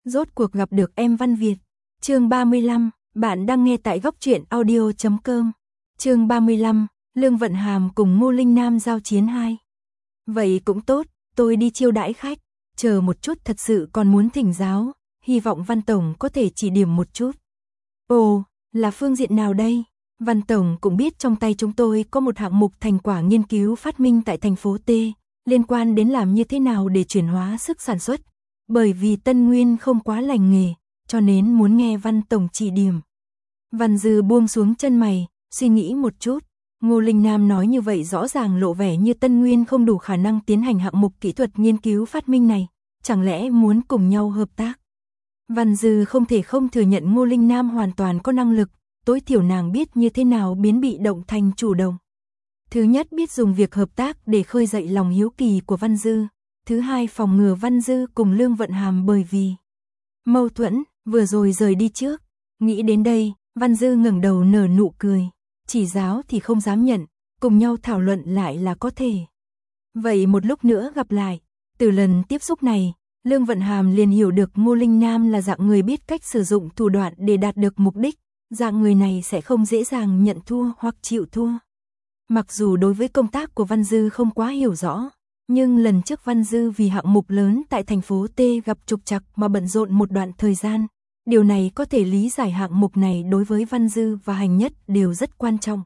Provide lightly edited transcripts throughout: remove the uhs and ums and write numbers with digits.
Rốt cuộc gặp được em Văn Việt. Chương 35, bạn đang nghe tại góc truyện audio.com. Chương 35, Lương Vận Hàm cùng Ngô Linh Nam giao chiến 2. Vậy cũng tốt, tôi đi chiêu đãi khách, chờ một chút, thật sự còn muốn thỉnh giáo, hy vọng Văn Tổng có thể chỉ điểm một chút. Ồ, là phương diện nào đây? Văn Tổng cũng biết trong tay chúng tôi có một hạng mục thành quả nghiên cứu phát minh tại thành phố T, liên quan đến làm như thế nào để chuyển hóa sức sản xuất. Bởi vì Tân Nguyên không quá lành nghề, cho nên muốn nghe Văn Tổng chỉ điểm. Văn Dư buông xuống chân mày, suy nghĩ một chút. Ngô Linh Nam nói như vậy rõ ràng lộ vẻ như Tân Nguyên không đủ khả năng tiến hành hạng mục kỹ thuật nghiên cứu phát minh này, chẳng lẽ muốn cùng nhau hợp tác. Văn Dư không thể không thừa nhận Ngô Linh Nam hoàn toàn có năng lực, tối thiểu nàng biết như thế nào biến bị động thành chủ động. Thứ nhất, biết dùng việc hợp tác để khơi dậy lòng hiếu kỳ của Văn Dư. Thứ hai, phòng ngừa Văn Dư cùng Lương Vận Hàm bởi vì mâu thuẫn, vừa rồi rời đi trước. Nghĩ đến đây, Văn Dư ngẩng đầu nở nụ cười. Chỉ giáo thì không dám nhận, cùng nhau thảo luận lại là có thể. Vậy một lúc nữa gặp lại. Từ lần tiếp xúc này, Lương Vận Hàm liền hiểu được Ngô Linh Nam là dạng người biết cách sử dụng thủ đoạn để đạt được mục đích. Dạng người này sẽ không dễ dàng nhận thua hoặc chịu thua. Mặc dù đối với công tác của Văn Dư không quá hiểu rõ, nhưng lần trước Văn Dư vì hạng mục lớn tại thành phố T gặp trục trặc mà bận rộn một đoạn thời gian. Điều này có thể lý giải hạng mục này đối với Văn Dư và Hành Nhất đều rất quan trọng.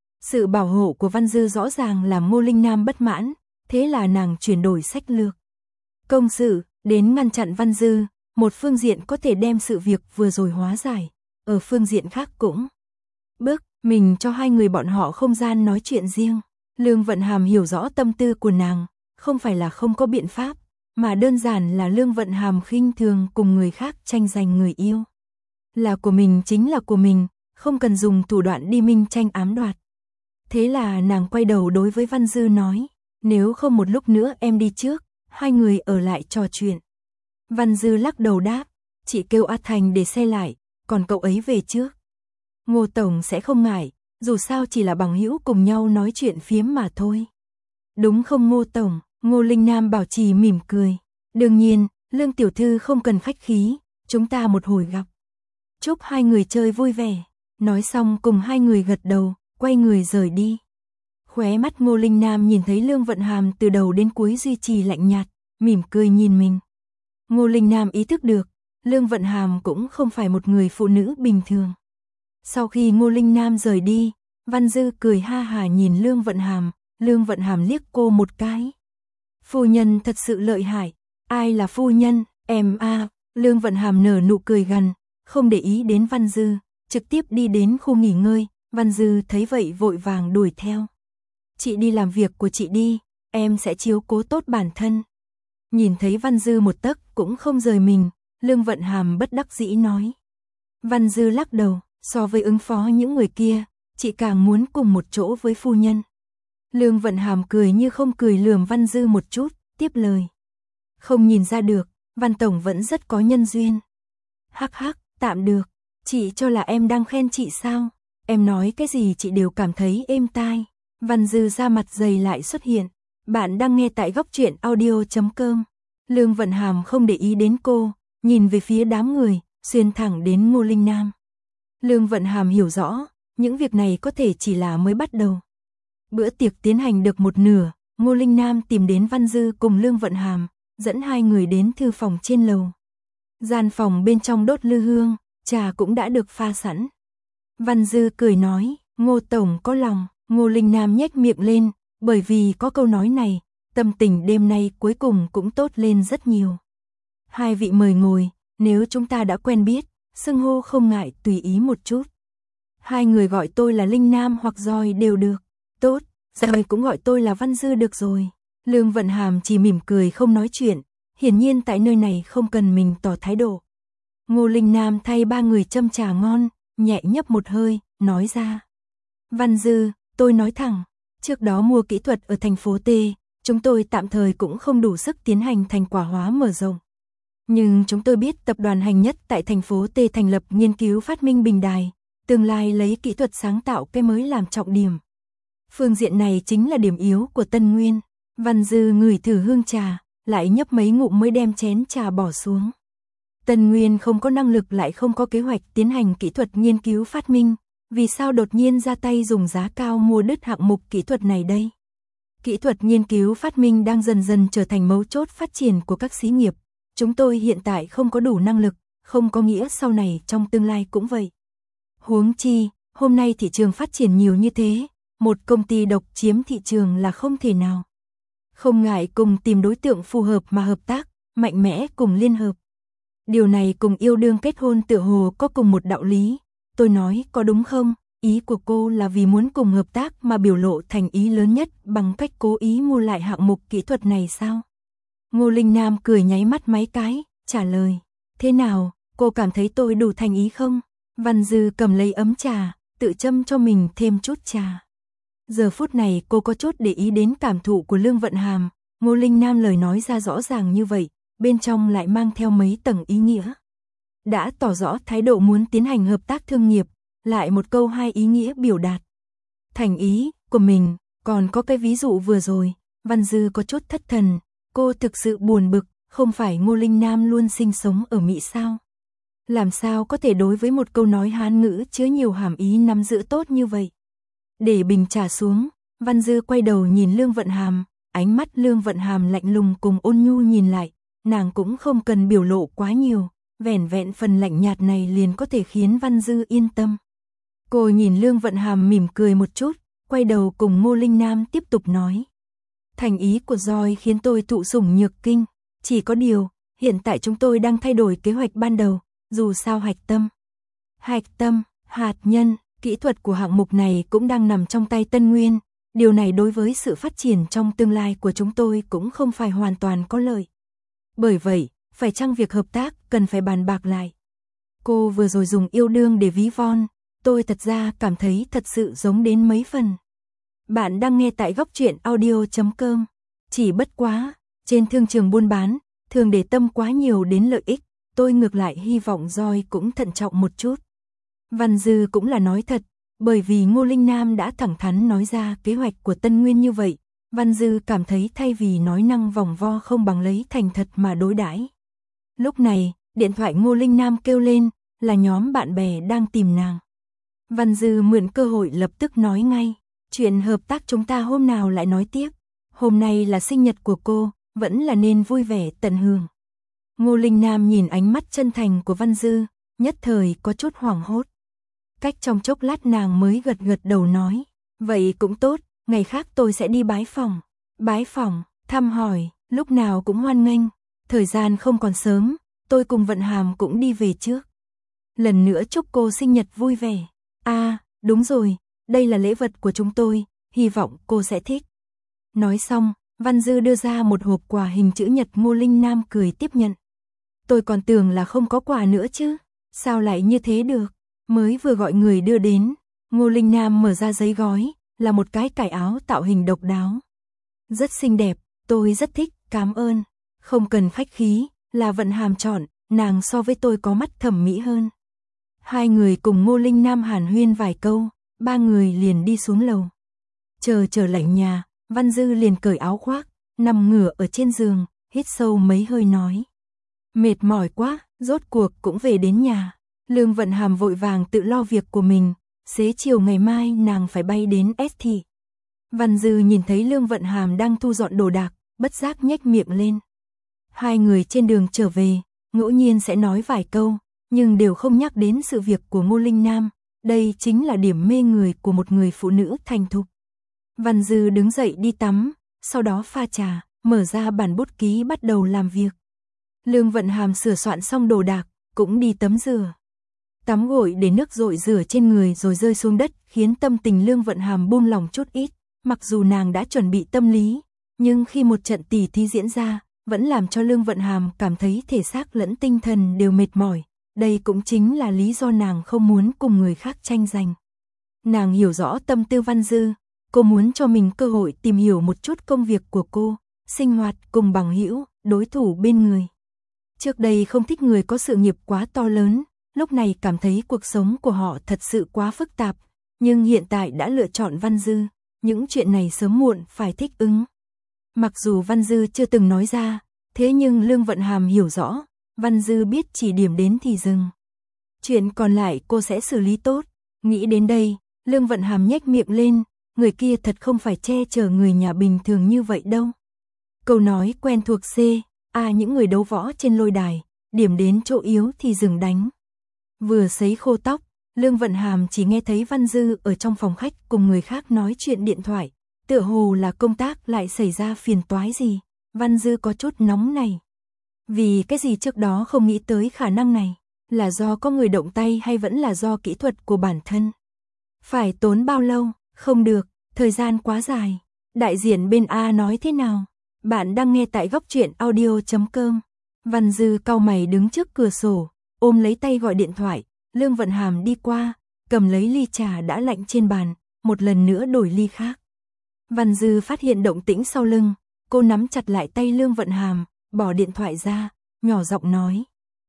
Sự bảo hộ của Văn Dư rõ ràng làm Ngô Linh Nam bất mãn, thế là nàng chuyển đổi sách lược. Công sự, đến ngăn chặn Văn Dư, một phương diện có thể đem sự việc vừa rồi hóa giải, ở phương diện khác cũng bức mình cho hai người bọn họ không gian nói chuyện riêng. Lương Vận Hàm hiểu rõ tâm tư của nàng, không phải là không có biện pháp, mà đơn giản là Lương Vận Hàm khinh thường cùng người khác tranh giành người yêu. Là của mình chính là của mình, không cần dùng thủ đoạn đi minh tranh ám đoạt. Thế là nàng quay đầu đối với Văn Dư nói, nếu không một lúc nữa em đi trước, hai người ở lại trò chuyện. Văn Dư lắc đầu đáp, chị kêu A Thành để xe lại, còn cậu ấy về trước. Ngô Tổng sẽ không ngại, dù sao chỉ là bằng hữu cùng nhau nói chuyện phiếm mà thôi. Đúng không Ngô Tổng? Ngô Linh Nam bảo trì mỉm cười. Đương nhiên, Lương Tiểu Thư không cần khách khí, chúng ta một hồi gặp. Chúc hai người chơi vui vẻ. Nói xong cùng hai người gật đầu, quay người rời đi. Khóe mắt Ngô Linh Nam nhìn thấy Lương Vận Hàm từ đầu đến cuối duy trì lạnh nhạt, mỉm cười nhìn mình. Ngô Linh Nam ý thức được, Lương Vận Hàm cũng không phải một người phụ nữ bình thường. Sau khi Ngô Linh Nam rời đi, Văn Dư cười ha hả nhìn Lương Vận Hàm, Lương Vận Hàm liếc cô một cái. Phu nhân thật sự lợi hại, ai là phu nhân, em a. Lương Vận Hàm nở nụ cười gằn, không để ý đến Văn Dư, trực tiếp đi đến khu nghỉ ngơi. Văn Dư thấy vậy vội vàng đuổi theo. Chị đi làm việc của chị đi, em sẽ chiếu cố tốt bản thân. Nhìn thấy Văn Dư một tấc cũng không rời mình, Lương Vận Hàm bất đắc dĩ nói. Văn Dư lắc đầu, so với ứng phó những người kia, chị càng muốn cùng một chỗ với phu nhân. Lương Vận Hàm cười như không cười lườm Văn Dư một chút, tiếp lời. Không nhìn ra được, Văn Tổng vẫn rất có nhân duyên. Hắc hắc, tạm được, chị cho là em đang khen chị sao? Em nói cái gì chị đều cảm thấy êm tai. Văn Dư da mặt dày lại xuất hiện. Bạn đang nghe tại góc truyện audio.com. Lương Vận Hàm không để ý đến cô, nhìn về phía đám người, xuyên thẳng đến Ngô Linh Nam. Lương Vận Hàm hiểu rõ, những việc này có thể chỉ là mới bắt đầu. Bữa tiệc tiến hành được một nửa, Ngô Linh Nam tìm đến Văn Dư cùng Lương Vận Hàm, dẫn hai người đến thư phòng trên lầu. Gian phòng bên trong đốt lư hương, trà cũng đã được pha sẵn. Văn Dư cười nói, Ngô Tổng có lòng. Ngô Linh Nam nhếch miệng lên, bởi vì có câu nói này, tâm tình đêm nay cuối cùng cũng tốt lên rất nhiều. Hai vị mời ngồi, nếu chúng ta đã quen biết, xưng hô không ngại tùy ý một chút. Hai người gọi tôi là Linh Nam hoặc Roi đều được. Tốt, Roi cũng gọi tôi là Văn Dư được rồi. Lương Vận Hàm chỉ mỉm cười không nói chuyện, hiển nhiên tại nơi này không cần mình tỏ thái độ. Ngô Linh Nam thay ba người châm trà ngon, nhẹ nhấp một hơi, nói ra. Văn Dư, tôi nói thẳng, trước đó mua kỹ thuật ở thành phố T, chúng tôi tạm thời cũng không đủ sức tiến hành thành quả hóa mở rộng. Nhưng chúng tôi biết tập đoàn Hành Nhất tại thành phố T thành lập nghiên cứu phát minh bình đài, tương lai lấy kỹ thuật sáng tạo cái mới làm trọng điểm. Phương diện này chính là điểm yếu của Tân Nguyên. Văn Dư ngửi thử hương trà, lại nhấp mấy ngụm mới đem chén trà bỏ xuống. Tân Nguyên không có năng lực lại không có kế hoạch tiến hành kỹ thuật nghiên cứu phát minh, vì sao đột nhiên ra tay dùng giá cao mua đứt hạng mục kỹ thuật này đây? Kỹ thuật nghiên cứu phát minh đang dần dần trở thành mấu chốt phát triển của các xí nghiệp. Chúng tôi hiện tại không có đủ năng lực, không có nghĩa sau này trong tương lai cũng vậy. Huống chi, hôm nay thị trường phát triển nhiều như thế, một công ty độc chiếm thị trường là không thể nào. Không ngại cùng tìm đối tượng phù hợp mà hợp tác, mạnh mẽ cùng liên hợp. Điều này cùng yêu đương kết hôn tựa hồ có cùng một đạo lý. Tôi nói có đúng không? Ý của cô là vì muốn cùng hợp tác mà biểu lộ thành ý lớn nhất bằng cách cố ý mua lại hạng mục kỹ thuật này sao? Ngô Linh Nam cười nháy mắt mấy cái, trả lời. Thế nào, cô cảm thấy tôi đủ thành ý không? Văn Dư cầm lấy ấm trà, tự châm cho mình thêm chút trà. Giờ phút này cô có chút để ý đến cảm thụ của Lương Vận Hàm. Ngô Linh Nam lời nói ra rõ ràng như vậy, bên trong lại mang theo mấy tầng ý nghĩa. Đã tỏ rõ thái độ muốn tiến hành hợp tác thương nghiệp, lại một câu hai ý nghĩa biểu đạt thành ý của mình. Còn có cái ví dụ vừa rồi, Văn Dư có chút thất thần, cô thực sự buồn bực, không phải Ngô Linh Nam luôn sinh sống ở Mỹ sao? Làm sao có thể đối với một câu nói Hán ngữ chứa nhiều hàm ý nắm giữ tốt như vậy? Để bình trà xuống, Văn Dư quay đầu nhìn Lương Vận Hàm, ánh mắt Lương Vận Hàm lạnh lùng cùng ôn nhu nhìn lại, nàng cũng không cần biểu lộ quá nhiều, vẻn vẹn phần lạnh nhạt này liền có thể khiến Văn Dư yên tâm. Cô nhìn Lương Vận Hàm mỉm cười một chút, quay đầu cùng Ngô Linh Nam tiếp tục nói. Thành ý của Joy khiến tôi thụ sủng nhược kinh, chỉ có điều, hiện tại chúng tôi đang thay đổi kế hoạch ban đầu, dù sao hạch tâm, hạt nhân, kỹ thuật của hạng mục này cũng đang nằm trong tay Tân Nguyên, điều này đối với sự phát triển trong tương lai của chúng tôi cũng không phải hoàn toàn có lợi. Bởi vậy, phải chăng việc hợp tác cần phải bàn bạc lại. Cô vừa rồi dùng yêu đương để ví von, tôi thật ra cảm thấy thật sự giống đến mấy phần. Bạn đang nghe tại góc truyện audio.com. Chỉ bất quá, trên thương trường buôn bán, thường để tâm quá nhiều đến lợi ích, tôi ngược lại hy vọng Joy cũng thận trọng một chút. Văn Dư cũng là nói thật, bởi vì Ngô Linh Nam đã thẳng thắn nói ra kế hoạch của Tân Nguyên như vậy, Văn Dư cảm thấy thay vì nói năng vòng vo không bằng lấy thành thật mà đối đãi. Lúc này, điện thoại Ngô Linh Nam kêu lên, là nhóm bạn bè đang tìm nàng. Văn Dư mượn cơ hội lập tức nói ngay, chuyện hợp tác chúng ta hôm nào lại nói tiếp, hôm nay là sinh nhật của cô, vẫn là nên vui vẻ tận hưởng. Ngô Linh Nam nhìn ánh mắt chân thành của Văn Dư, nhất thời có chút hoảng hốt. Cách trong chốc lát nàng mới gật gật đầu nói, vậy cũng tốt, ngày khác tôi sẽ đi bái phỏng, thăm hỏi, lúc nào cũng hoan nghênh, thời gian không còn sớm, tôi cùng Vận Hàm cũng đi về trước. Lần nữa chúc cô sinh nhật vui vẻ. Đúng rồi, đây là lễ vật của chúng tôi, hy vọng cô sẽ thích. Nói xong, Văn Dư đưa ra một hộp quà hình chữ nhật. Ngô Linh Nam cười tiếp nhận. Tôi còn tưởng là không có quà nữa chứ, sao lại như thế được? Mới vừa gọi người đưa đến, Ngô Linh Nam mở ra giấy gói, là một cái cài áo tạo hình độc đáo. Rất xinh đẹp, tôi rất thích, cảm ơn. Không cần khách khí, là Vận Hàm chọn, nàng so với tôi có mắt thẩm mỹ hơn. Hai người cùng Ngô Linh Nam hàn huyên vài câu, ba người liền đi xuống lầu. Chờ lạnh nhà, Văn Dư liền cởi áo khoác, nằm ngửa ở trên giường, hít sâu mấy hơi nói. Mệt mỏi quá, rốt cuộc cũng về đến nhà. Lương Vận Hàm vội vàng tự lo việc của mình, xế chiều ngày mai nàng phải bay đến ST. Văn Dư nhìn thấy Lương Vận Hàm đang thu dọn đồ đạc, bất giác nhếch miệng lên. Hai người trên đường trở về, ngẫu nhiên sẽ nói vài câu, nhưng đều không nhắc đến sự việc của Ngô Linh Nam, đây chính là điểm mê người của một người phụ nữ thành thục. Văn Dư đứng dậy đi tắm, sau đó pha trà, mở ra bản bút ký bắt đầu làm việc. Lương Vận Hàm sửa soạn xong đồ đạc, cũng đi tắm rửa. Tắm gội để nước rội rửa trên người rồi rơi xuống đất, khiến tâm tình Lương Vận Hàm buông lòng chút ít, mặc dù nàng đã chuẩn bị tâm lý, nhưng khi một trận tỉ thí diễn ra, vẫn làm cho Lương Vận Hàm cảm thấy thể xác lẫn tinh thần đều mệt mỏi. Đây cũng chính là lý do nàng không muốn cùng người khác tranh giành. Nàng hiểu rõ tâm tư Văn Dư, cô muốn cho mình cơ hội tìm hiểu một chút công việc của cô, sinh hoạt cùng bằng hữu, đối thủ bên người. Trước đây không thích người có sự nghiệp quá to lớn, lúc này cảm thấy cuộc sống của họ thật sự quá phức tạp, nhưng hiện tại đã lựa chọn Văn Dư, những chuyện này sớm muộn phải thích ứng. Mặc dù Văn Dư chưa từng nói ra, thế nhưng Lương Vận Hàm hiểu rõ, Văn Dư biết chỉ điểm đến thì dừng. Chuyện còn lại cô sẽ xử lý tốt. Nghĩ đến đây, Lương Vận Hàm nhếch miệng lên, người kia thật không phải che chở người nhà bình thường như vậy đâu. Câu nói quen thuộc những người đấu võ trên lôi đài, điểm đến chỗ yếu thì dừng đánh. Vừa sấy khô tóc, Lương Vận Hàm chỉ nghe thấy Văn Dư ở trong phòng khách cùng người khác nói chuyện điện thoại, tựa hồ là công tác lại xảy ra phiền toái gì. Văn Dư có chút nóng này. Vì cái gì trước đó không nghĩ tới khả năng này, là do có người động tay hay vẫn là do kỹ thuật của bản thân? Phải tốn bao lâu? Không được, thời gian quá dài. Đại diện bên A nói thế nào? Bạn đang nghe tại góc truyện audio.com. Văn Dư cau mày đứng trước cửa sổ, ôm lấy tay gọi điện thoại. Lương Vận Hàm đi qua, cầm lấy ly trà đã lạnh trên bàn, một lần nữa đổi ly khác. Văn Dư phát hiện động tĩnh sau lưng, cô nắm chặt lại tay Lương Vận Hàm, bỏ điện thoại ra, nhỏ giọng nói.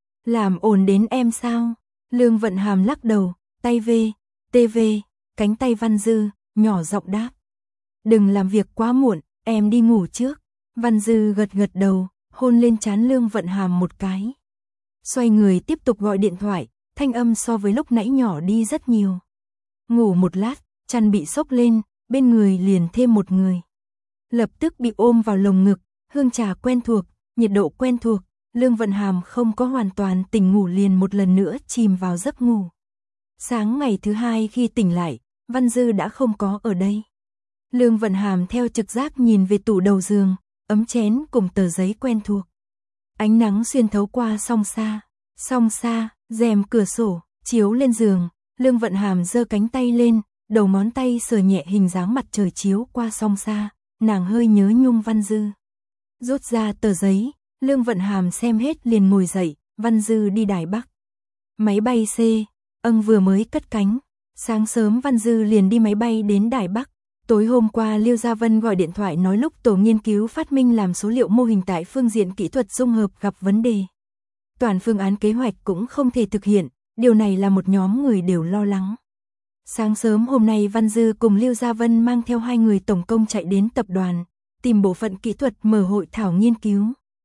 Làm ồn đến em sao? Lương Vận Hàm lắc đầu, tay TV, cánh tay Văn Dư, nhỏ giọng đáp. Đừng làm việc quá muộn, em đi ngủ trước. Văn Dư gật gật đầu, hôn lên trán Lương Vận Hàm một cái. Xoay người tiếp tục gọi điện thoại, thanh âm so với lúc nãy nhỏ đi rất nhiều. Ngủ một lát, chăn bị xốc lên, bên người liền thêm một người. Lập tức bị ôm vào lồng ngực, hương trà quen thuộc, nhiệt độ quen thuộc, Lương Vận Hàm không có hoàn toàn tỉnh ngủ liền một lần nữa chìm vào giấc ngủ. Sáng ngày thứ hai khi tỉnh lại, Văn Dư đã không có ở đây. Lương Vận Hàm theo trực giác nhìn về tủ đầu giường, ấm chén cùng tờ giấy quen thuộc. Ánh nắng xuyên thấu qua song sa, rèm cửa sổ, chiếu lên giường, Lương Vận Hàm giơ cánh tay lên, đầu ngón tay sờ nhẹ hình dáng mặt trời chiếu qua song sa, nàng hơi nhớ nhung Văn Dư. Rút ra tờ giấy, Lương Vận Hàm xem hết liền ngồi dậy, Văn Dư đi Đài Bắc. Máy bay vừa mới cất cánh, sáng sớm Văn Dư liền đi máy bay đến Đài Bắc. Tối hôm qua Liêu Gia Vân gọi điện thoại nói lúc tổ nghiên cứu phát minh làm số liệu mô hình tại phương diện kỹ thuật dung hợp gặp vấn đề. Toàn phương án kế hoạch cũng không thể thực hiện, điều này là một nhóm người đều lo lắng. Sáng sớm hôm nay Văn Dư cùng Liêu Gia Vân mang theo 2 người tổng công chạy đến tập đoàn, tìm bộ phận kỹ thuật mở hội thảo nghiên cứu.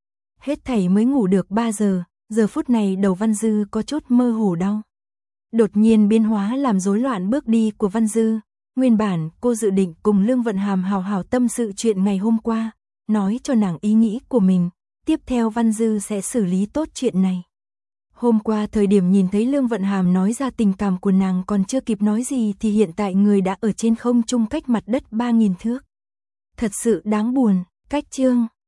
Hết thảy mới ngủ được 3 giờ, giờ phút này đầu Văn Dư có chút mơ hồ đau. Đột nhiên biến hóa làm rối loạn bước đi của Văn Dư. Nguyên bản cô dự định cùng Lương Vận Hàm hào hào tâm sự chuyện ngày hôm qua, nói cho nàng ý nghĩ của mình, tiếp theo Văn Dư sẽ xử lý tốt chuyện này. Hôm qua thời điểm nhìn thấy Lương Vận Hàm nói ra tình cảm của nàng còn chưa kịp nói gì thì hiện tại người đã ở trên không trung cách mặt đất 3.000 thước. Thật sự đáng buồn, cách chương.